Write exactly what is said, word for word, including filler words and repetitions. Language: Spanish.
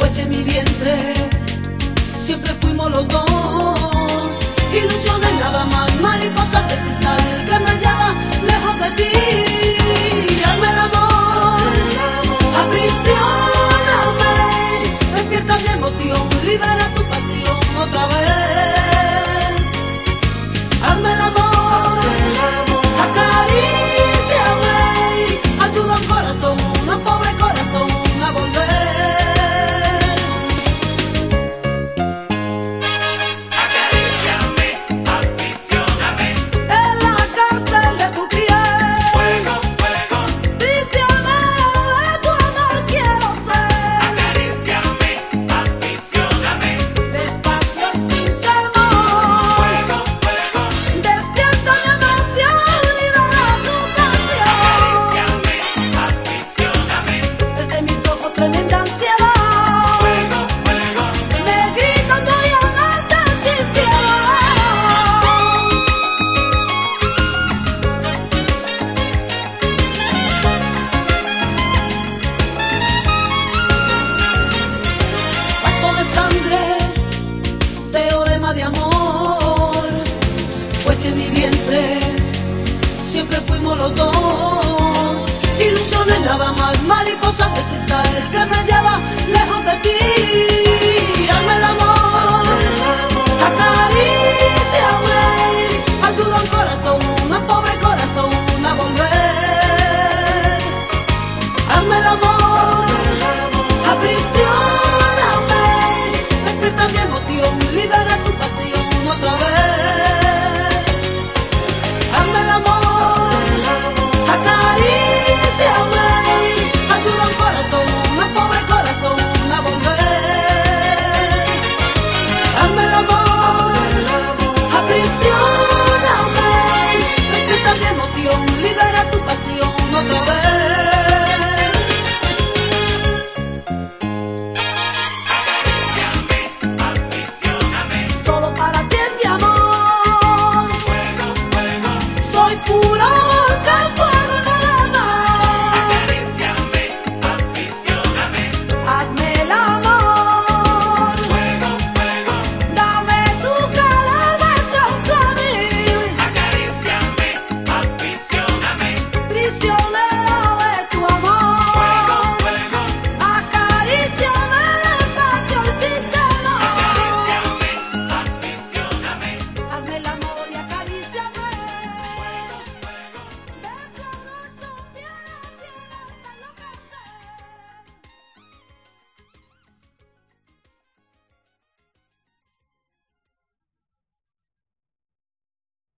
pues en mi vientre siempre fuimos los dos. Ilusiones nada más, mariposas de cristal que me llevan lejos de ti. Hazme el amor, aprisioname, despierta mi emoción, libera tu pasión otra vez. Hazme el amor, acaríciame, ayuda a un corazón, a un pobre corazón a volver. De amor, pues en mi vientre siempre fuimos los dos. Ilusiones nada más, mariposas de cristal que me